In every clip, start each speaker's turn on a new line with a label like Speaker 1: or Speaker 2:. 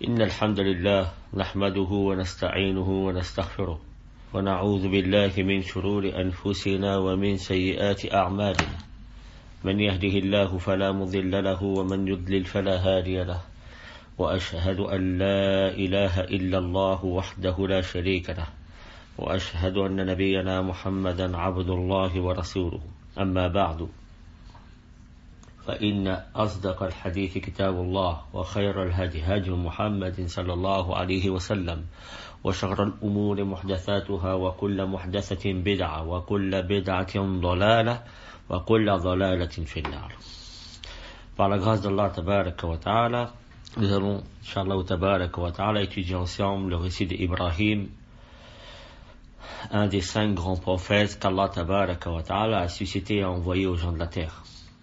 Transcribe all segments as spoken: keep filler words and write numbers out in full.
Speaker 1: إن الحمد لله نحمده ونستعينه ونستغفره ونعوذ بالله من شرور أنفسنا ومن سيئات أعمالنا من يهده الله فلا مضل له ومن يضلل فلا هادي له وأشهد أن لا إله إلا الله وحده لا شريك له وأشهد أن نبينا محمدا عبد الله ورسوله أما بعد فإن أصدق الحديث كتاب الله وخير الهدي هدي محمد صلى الله عليه وسلم وشر الأمور محدثاتها وكل محدثة بدعة وكل بدعة ضلالة وكل ضلالة في النار. Par la grâce d'Allah tabaraka wa ta'ala, nous allons, Inch'Allah tabaraka wa ta'ala, étudier ensemble le récit d'Ibrahim, un des cinq grands prophètes qu'Allah tabaraka wa ta'ala a suscité et envoyé aux gens de la terre.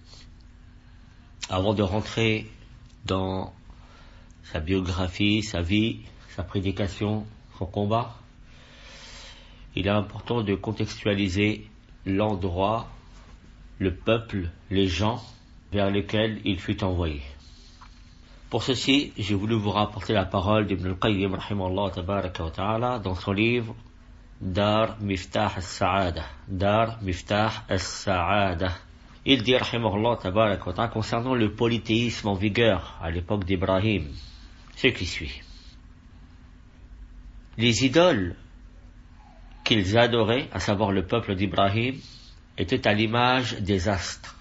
Speaker 1: Avant de rentrer dans sa biographie, sa vie, sa prédication, son combat, il est important de contextualiser l'endroit, le peuple, les gens vers lesquels il fut envoyé. Pour ceci, j'ai voulu vous rapporter la parole d'Ibn al-Qayyim rahimahullah tabaraka wa ta'ala dans son livre Dar Miftah al-Sa'ada. Dar Miftah al-Sa'ada. Il dit, rahimahullah tabarak wa ta'ala, concernant le polythéisme en vigueur à l'époque d'Ibrahim, ce qui suit. Les idoles qu'ils adoraient, à savoir le peuple d'Ibrahim, étaient à l'image des astres,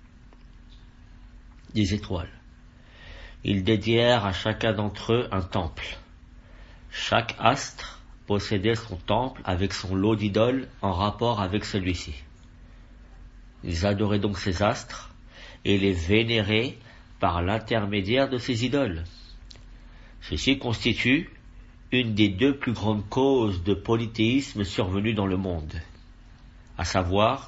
Speaker 1: des étoiles. Ils dédièrent à chacun d'entre eux un temple. Chaque astre possédait son temple avec son lot d'idoles en rapport avec celui-ci. Ils adoraient donc ces astres et les vénéraient par l'intermédiaire de ces idoles. Ceci constitue une des deux plus grandes causes de polythéisme survenues dans le monde, à savoir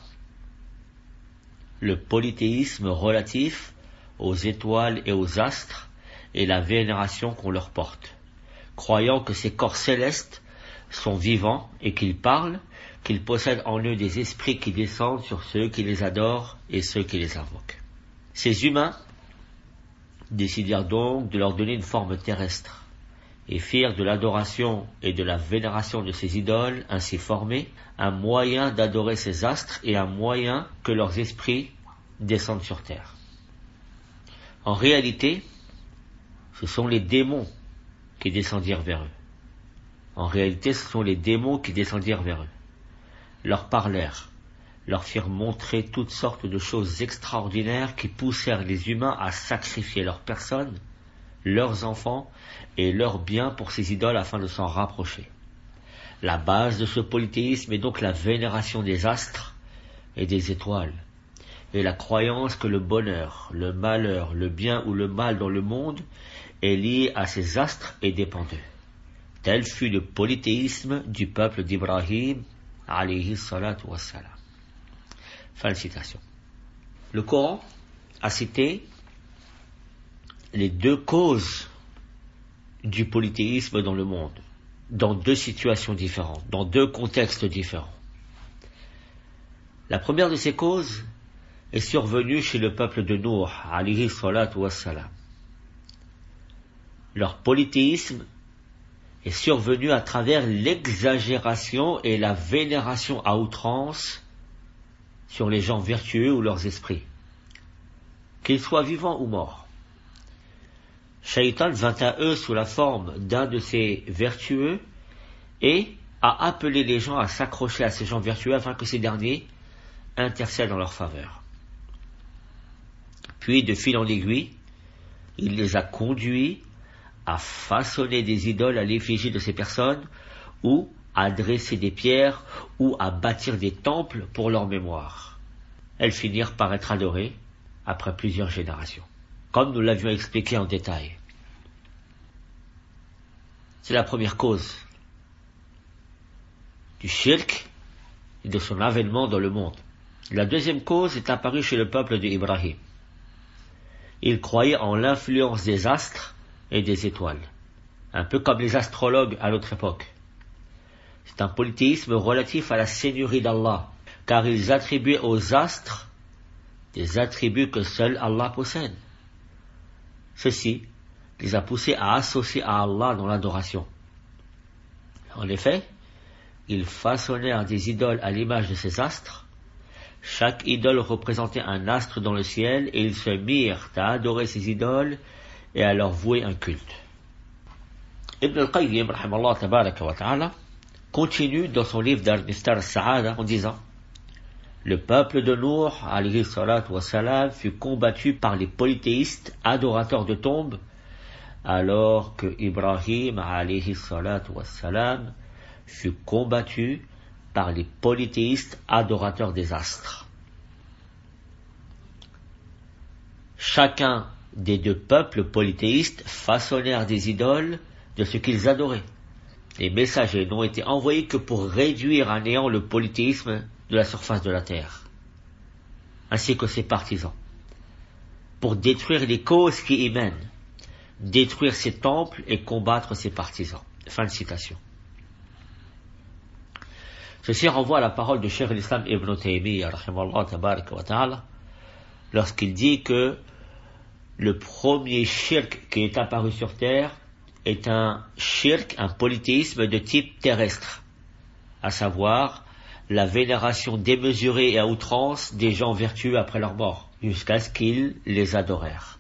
Speaker 1: le polythéisme relatif aux étoiles et aux astres et la vénération qu'on leur porte, croyant que ces corps célestes sont vivants et qu'ils parlent, qu'ils possèdent en eux des esprits qui descendent sur ceux qui les adorent et ceux qui les invoquent. Ces humains décidèrent donc de leur donner une forme terrestre et firent de l'adoration et de la vénération de ces idoles ainsi formées un moyen d'adorer ces astres et un moyen que leurs esprits descendent sur terre. En réalité, ce sont les démons qui descendirent vers eux. En réalité, ce sont les démons qui descendirent vers eux. Leur parlèrent, leur firent montrer toutes sortes de choses extraordinaires qui poussèrent les humains à sacrifier leurs personnes, leurs enfants et leurs biens pour ces idoles afin de s'en rapprocher. La base de ce polythéisme est donc la vénération des astres et des étoiles, et la croyance que le bonheur, le malheur, le bien ou le mal dans le monde est lié à ces astres et dépend d'eux. Tel fut le polythéisme du peuple d'Ibrahim, alayhi salatu wassalam. Fin de citation. Le Coran a cité les deux causes du polythéisme dans le monde, dans deux situations différentes, dans deux contextes différents. La première de ces causes est survenue chez le peuple de Nuh, alayhi salatu wassalam. Leur polythéisme est survenu à travers l'exagération et la vénération à outrance sur les gens vertueux ou leurs esprits, qu'ils soient vivants ou morts. Shaitan vint à eux sous la forme d'un de ces vertueux et a appelé les gens à s'accrocher à ces gens vertueux afin que ces derniers intercèdent en leur faveur. Puis, de fil en aiguille, il les a conduits à façonner des idoles à l'effigie de ces personnes, ou à dresser des pierres, ou à bâtir des temples pour leur mémoire. Elles finirent par être adorées après plusieurs générations, comme nous l'avions expliqué en détail. C'est la première cause du shirk et de son avènement dans le monde. La deuxième cause est apparue chez le peuple d'Ibrahim. Ils croyaient en l'influence des astres et des étoiles, un peu comme les astrologues à notre époque. C'est un polythéisme relatif à la seigneurie d'Allah, car ils attribuaient aux astres des attributs que seul Allah possède. Ceci les a poussés à associer à Allah dans l'adoration. En effet, ils façonnèrent des idoles à l'image de ces astres. Chaque idole représentait un astre dans le ciel et ils se mirent à adorer ces idoles et à leur vouer un culte. Ibn al-Qayyim, rahimallahu tabaraka wa ta'ala, continue dans son livre d'Al-Miftar al-Sa'ada en disant: le peuple de Nour, alayhi salatu wa salam, fut combattu par les polythéistes adorateurs de tombes, alors que Ibrahim, alayhi salatu wa salam, fut combattu par les polythéistes adorateurs des astres. Chacun des deux peuples polythéistes façonnèrent des idoles de ce qu'ils adoraient. Les messagers n'ont été envoyés que pour réduire à néant le polythéisme de la surface de la terre, ainsi que ses partisans, pour détruire les causes qui y mènent, détruire ses temples et combattre ses partisans. Fin de citation. Ceci renvoie à la parole de Cheikh l'Islam Ibn Taymiyyah, rahimallahu tabaraka wa ta'ala, lorsqu'il dit que le premier shirk qui est apparu sur terre est un shirk, un polythéisme de type terrestre, à savoir la vénération démesurée et à outrance des gens vertueux après leur mort, jusqu'à ce qu'ils les adorèrent.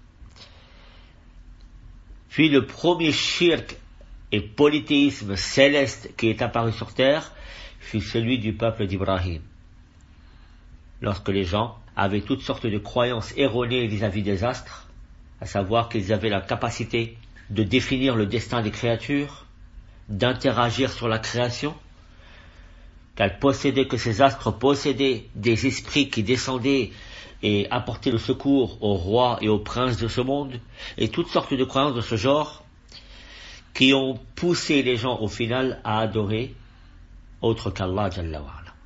Speaker 1: Puis le premier shirk et polythéisme céleste qui est apparu sur terre fut celui du peuple d'Ibrahim, lorsque les gens avaient toutes sortes de croyances erronées vis-à-vis des astres, à savoir qu'ils avaient la capacité de définir le destin des créatures, d'interagir sur la création, qu'elles possédaient, que ces astres possédaient des esprits qui descendaient et apportaient le secours aux rois et aux princes de ce monde, et toutes sortes de croyances de ce genre qui ont poussé les gens au final à adorer autre qu'Allah Jalla wa Ala.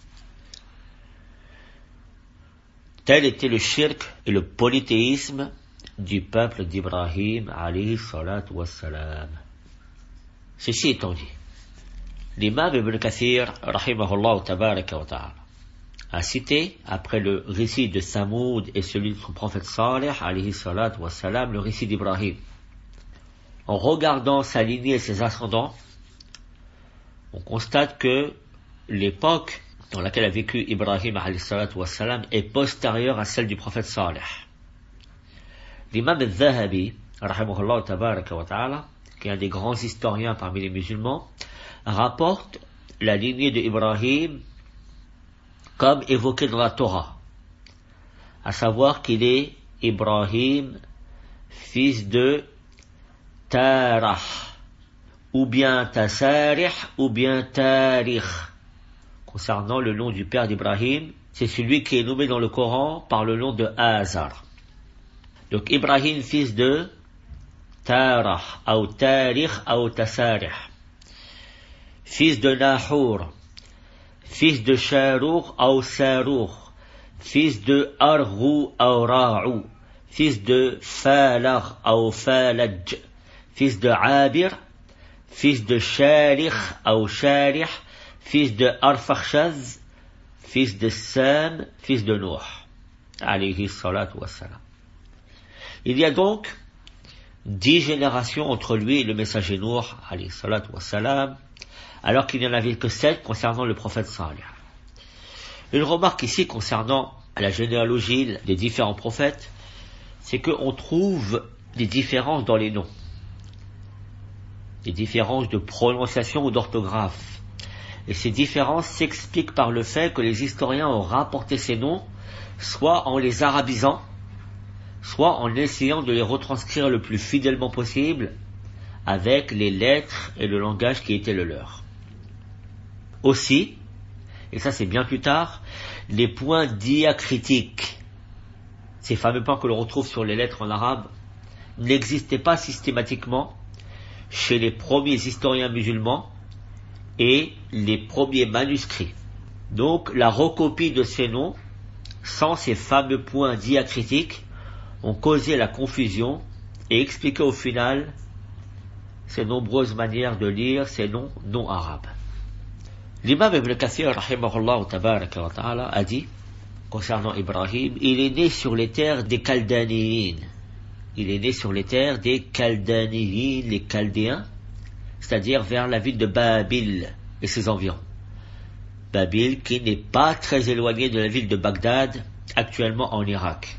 Speaker 1: Tel était le shirk et le polythéisme du peuple d'Ibrahim alayhi salatu wassalam. Ceci étant dit, l'imam Ibn Kathir, rahimahullah tabaraka wa ta'ala, a cité, après le récit de Samoud et celui de son prophète Salih, alayhi salatu wassalam, le récit d'Ibrahim. En regardant sa lignée et ses ascendants, on constate que l'époque dans laquelle a vécu Ibrahim alayhi salatu wassalam est postérieure à celle du prophète Salih. L'imam al-Zahabi, rahimahullah tabaraka wa ta'ala, qui est un des grands historiens parmi les musulmans, rapporte la lignée de Ibrahim comme évoquée dans la Torah, à savoir qu'il est Ibrahim, fils de Tarah, ou bien Tasarih, ou bien Tarikh. Concernant le nom du père d'Ibrahim, c'est celui qui est nommé dans le Coran par le nom de Azar. Donc Ibrahim, fils de Tarah, ou Tarikh, ou Tasarih, fils de Nahur, fils de Sharour ou Sarour, fils de Arhu ou Ra'u, fils de Falar ou Falaj, fils de Abir, fils de Sharikh ou Sharih, fils de Arfakhshaz, fils de Sam, fils de Nuh, alayhi salatu wassalam. Il y a donc dix générations entre lui et le messager Nuh, alayhi salatu wassalam, alors qu'il n'y en avait que sept concernant le prophète Salih. Une remarque ici concernant la généalogie des différents prophètes, c'est qu'on trouve des différences dans les noms, des différences de prononciation ou d'orthographe. Et ces différences s'expliquent par le fait que les historiens ont rapporté ces noms, soit en les arabisant, soit en essayant de les retranscrire le plus fidèlement possible avec les lettres et le langage qui était le leur. Aussi, et ça c'est bien plus tard, les points diacritiques, ces fameux points que l'on retrouve sur les lettres en arabe, n'existaient pas systématiquement chez les premiers historiens musulmans et les premiers manuscrits. Donc la recopie de ces noms, sans ces fameux points diacritiques, ont causé la confusion et expliqué au final ces nombreuses manières de lire ces noms non arabes. L'imam Ibn Kathir, rahimahullah tabaraka wa ta'ala, a dit, concernant Ibrahim, il est né sur les terres des Chaldaniyin. il est né sur les terres des Chaldaniens, les Chaldéens, c'est-à-dire vers la ville de Babil et ses environs. Babil qui n'est pas très éloignée de la ville de Bagdad, actuellement en Irak.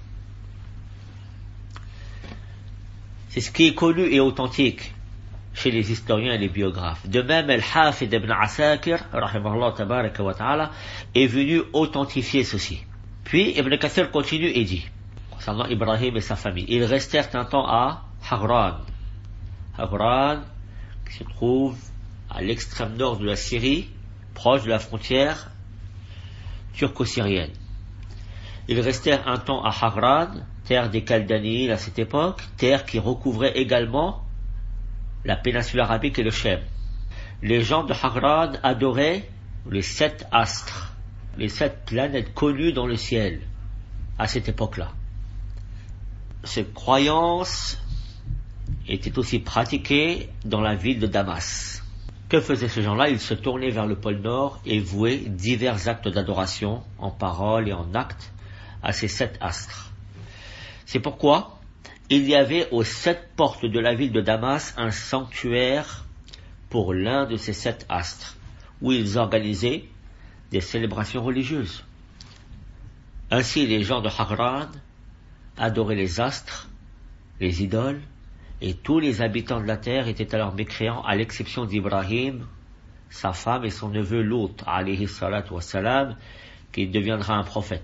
Speaker 1: C'est ce qui est connu et authentique chez les historiens et les biographes. De même, Al-Hafid ibn Asakir, rahimahullah tabaraka wa ta'ala, est venu authentifier ceci. Puis, Ibn Kathir continue et dit, concernant Ibrahim et sa famille, ils restèrent un temps à Hagran. Hagran, qui se trouve à l'extrême nord de la Syrie, proche de la frontière turco-syrienne. Ils restèrent un temps à Hagran, terre des Chaldaniens à cette époque, terre qui recouvrait également la péninsule arabique et le Chem. Les gens de Hagran adoraient les sept astres, les sept planètes connues dans le ciel à cette époque-là. Cette croyance était aussi pratiquée dans la ville de Damas. Que faisaient ces gens-là? Ils se tournaient vers le pôle Nord et vouaient divers actes d'adoration, en parole et en actes, à ces sept astres. C'est pourquoi il y avait aux sept portes de la ville de Damas un sanctuaire pour l'un de ces sept astres, où ils organisaient des célébrations religieuses. Ainsi, les gens de Hagran adoraient les astres, les idoles, et tous les habitants de la terre étaient alors mécréants, à l'exception d'Ibrahim, sa femme et son neveu Lot, alayhi salatu wassalam, qui deviendra un prophète.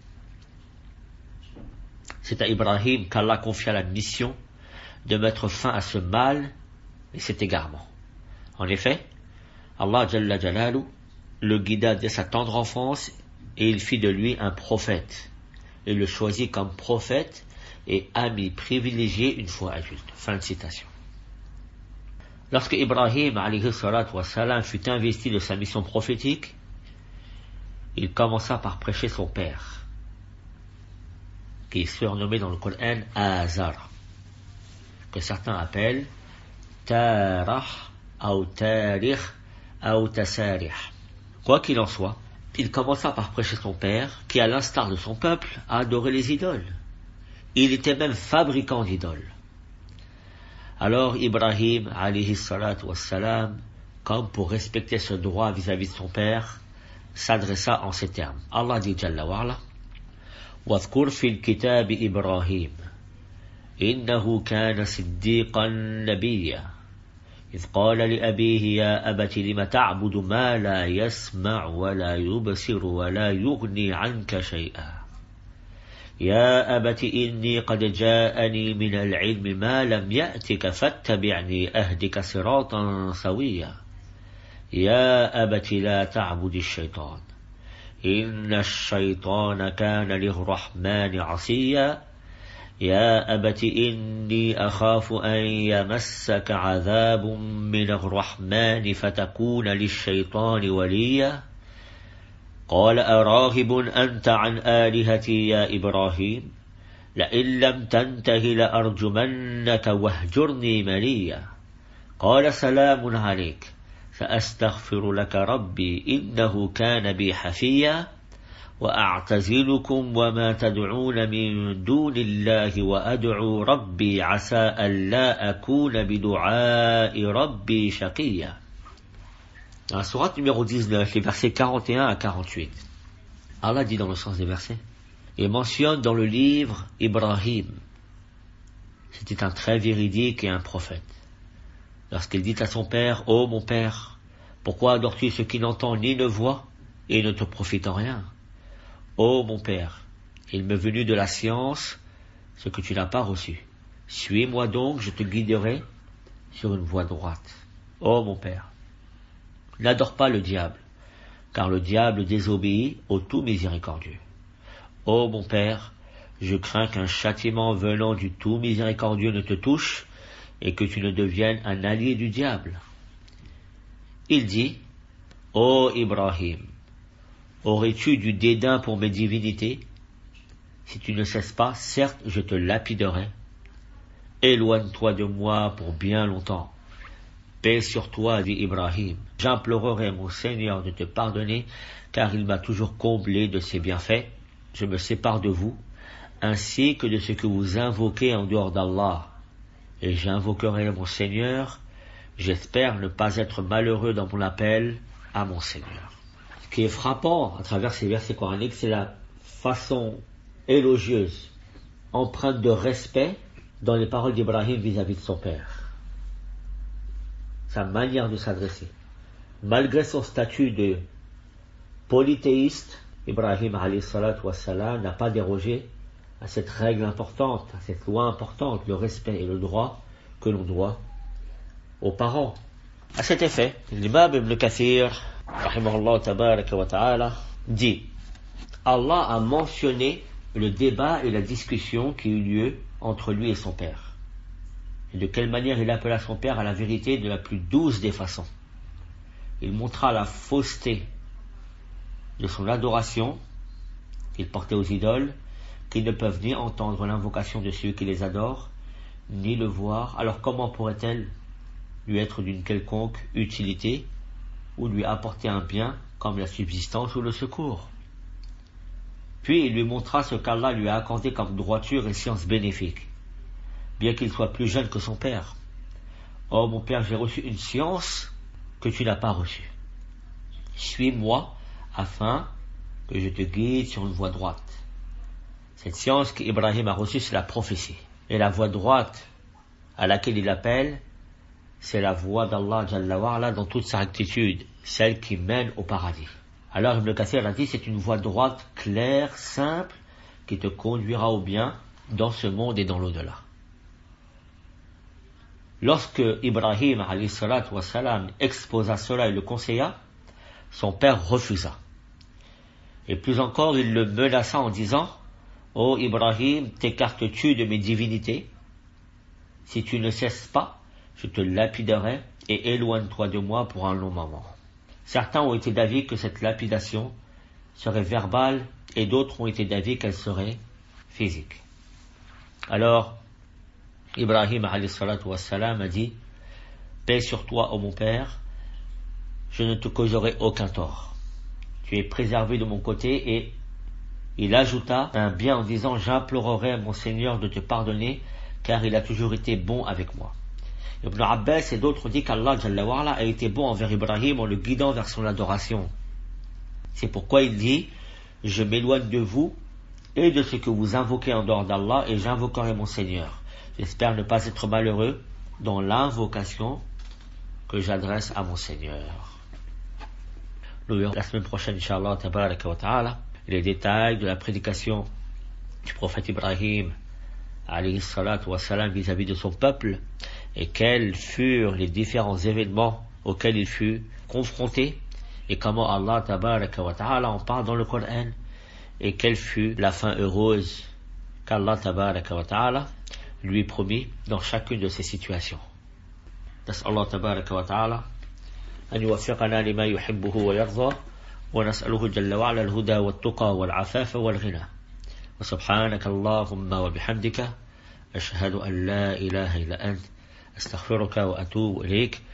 Speaker 1: C'est à Ibrahim qu'Allah confia la mission de mettre fin à ce mal et cet égarement. En effet, Allah Jalla Jalalu le guida dès sa tendre enfance et il fit de lui un prophète. Il le choisit comme prophète et ami privilégié une fois adulte. Fin de citation. Lorsque Ibrahim alayhi salatu wassalam fut investi de sa mission prophétique, il commença par prêcher son père, qui est surnommé dans le Coran Azar, que certains appellent Tarah ou Tarikh ou Tasarih. Quoi qu'il en soit, il commença par prêcher son père, qui à l'instar de son peuple a adoré les idoles. Il était même fabricant d'idoles. Alors Ibrahim alayhi salatu wassalam, comme pour respecter ce droit vis-à-vis de son père, s'adressa en ces termes. Allah dit Jalla wa'ala, واذكر في الكتاب إبراهيم إنه كان صديقا نبيا إذ قال لأبيه يا أبت لم تعبد ما لا يسمع ولا يبصر ولا يغني عنك شيئا يا أبت إني قد جاءني من العلم ما لم يأتك فاتبعني أهدك صراطا سويا يا أبت لا تعبد الشيطان إن الشيطان كان للرحمن عصيا يا أبت إني أخاف أن يمسك عذاب من الرحمن فتكون للشيطان وليا قال أراغب أنت عن آلهتي يا إبراهيم لئن لم تنته لأرجمنك واهجرني مليا قال سلام عليك فأستغفر لك ربي إنه كان بي حفيا وأعتزلكم وما تدعون من دون الله وأدعو ربي عسى ألا أكون بدعاء ربي شقيا. Dans la sourate numéro dix-neuf, les versets quarante et un à quarante-huit, Allah dit dans le sens des versets, et mentionne dans le livre Ibrahim. C'était un très véridique et un prophète. Lorsqu'il dit à son père, ô mon père, pourquoi adores-tu ce qui n'entend ni ne voit et ne te profite en rien? Ô mon père, il m'est venu de la science ce que tu n'as pas reçu. Suis-moi donc, je te guiderai sur une voie droite. Ô mon père, n'adore pas le diable, car le diable désobéit au tout miséricordieux. Ô mon père, je crains qu'un châtiment venant du tout miséricordieux ne te touche et que tu ne deviennes un allié du diable. Il dit, ô Ibrahim, aurais-tu du dédain pour mes divinités? Si tu ne cesses pas, certes, je te lapiderai. Éloigne-toi de moi pour bien longtemps. Paix sur toi, dit Ibrahim. J'implorerai mon Seigneur de te pardonner, car il m'a toujours comblé de ses bienfaits. Je me sépare de vous, ainsi que de ce que vous invoquez en dehors d'Allah. Et j'invoquerai mon Seigneur, j'espère ne pas être malheureux dans mon appel à mon Seigneur. Ce qui est frappant à travers ces versets coraniques, c'est la façon élogieuse, empreinte de respect dans les paroles d'Ibrahim vis-à-vis de son père. Sa manière de s'adresser. Malgré son statut de polythéiste, Ibrahim alayhi salatu wassalam n'a pas dérogé à cette règle importante, à cette loi importante, le respect et le droit que l'on doit aux parents. À cet effet, l'imam Ibn Kathir, rahimahullah tabaraka wa ta'ala, dit: Allah a mentionné le débat et la discussion qui eut lieu entre lui et son père. Et de quelle manière il appela son père à la vérité de la plus douce des façons. Il montra la fausseté de son adoration qu'il portait aux idoles, qu'ils ne peuvent ni entendre l'invocation de ceux qui les adorent, ni le voir. Alors comment pourrait-elle lui être d'une quelconque utilité ou lui apporter un bien comme la subsistance ou le secours? Puis il lui montra ce qu'Allah lui a accordé comme droiture et science bénéfique, bien qu'il soit plus jeune que son père. Oh mon père, j'ai reçu une science que tu n'as pas reçue. Suis-moi afin que je te guide sur une voie droite. Cette science qu'Ibrahim a reçue, c'est la prophétie. Et la voie droite à laquelle il appelle, c'est la voie d'Allah Jalla wa Ala dans toute sa rectitude, celle qui mène au paradis. Alors Ibn Kathir a dit, c'est une voie droite, claire, simple, qui te conduira au bien dans ce monde et dans l'au-delà. Lorsque Ibrahim alayhi salatu wassalam exposa cela et le conseilla, son père refusa. Et plus encore, il le menaça en disant: Ô oh Ibrahim, t'écartes-tu de mes divinités? Si tu ne cesses pas, je te lapiderai et éloigne-toi de moi pour un long moment. Certains ont été d'avis que cette lapidation serait verbale et d'autres ont été d'avis qu'elle serait physique. Alors, Ibrahim alayhi salatu wassalam a dit: paix sur toi, ô mon père, je ne te causerai aucun tort. Tu es préservé de mon côté. Et il ajouta un bien en disant: j'implorerai à mon Seigneur de te pardonner, car il a toujours été bon avec moi. Ibn Abbas et d'autres ont dit qu'Allah Jalla wa Ala a été bon envers Ibrahim en le guidant vers son adoration. C'est pourquoi il dit: je m'éloigne de vous et de ce que vous invoquez en dehors d'Allah, et j'invoquerai mon Seigneur. J'espère ne pas être malheureux dans l'invocation que j'adresse à mon Seigneur. Nous verrons la semaine prochaine, Inch'Allah, tabaraka wa ta'ala, les détails de la prédication du prophète Ibrahim alayhi salatu wa salam vis-à-vis de son peuple, et quels furent les différents événements auxquels il fut confronté, et comment Allah tabaraka wa ta'ala en parle dans le Coran, et quelle fut la fin heureuse qu'Allah tabaraka wa ta'ala lui promit dans chacune de ces situations. نسأل الله تبارك وتعالى أن يوفقنا لما يحبه ويرضى، ونسأله جل وعلا الهدى والتقى والعفاف والغنى. وسبحانك اللهم وبحمدك أشهد أن لا إله إلا أنت أستغفرك وأتوب إليك.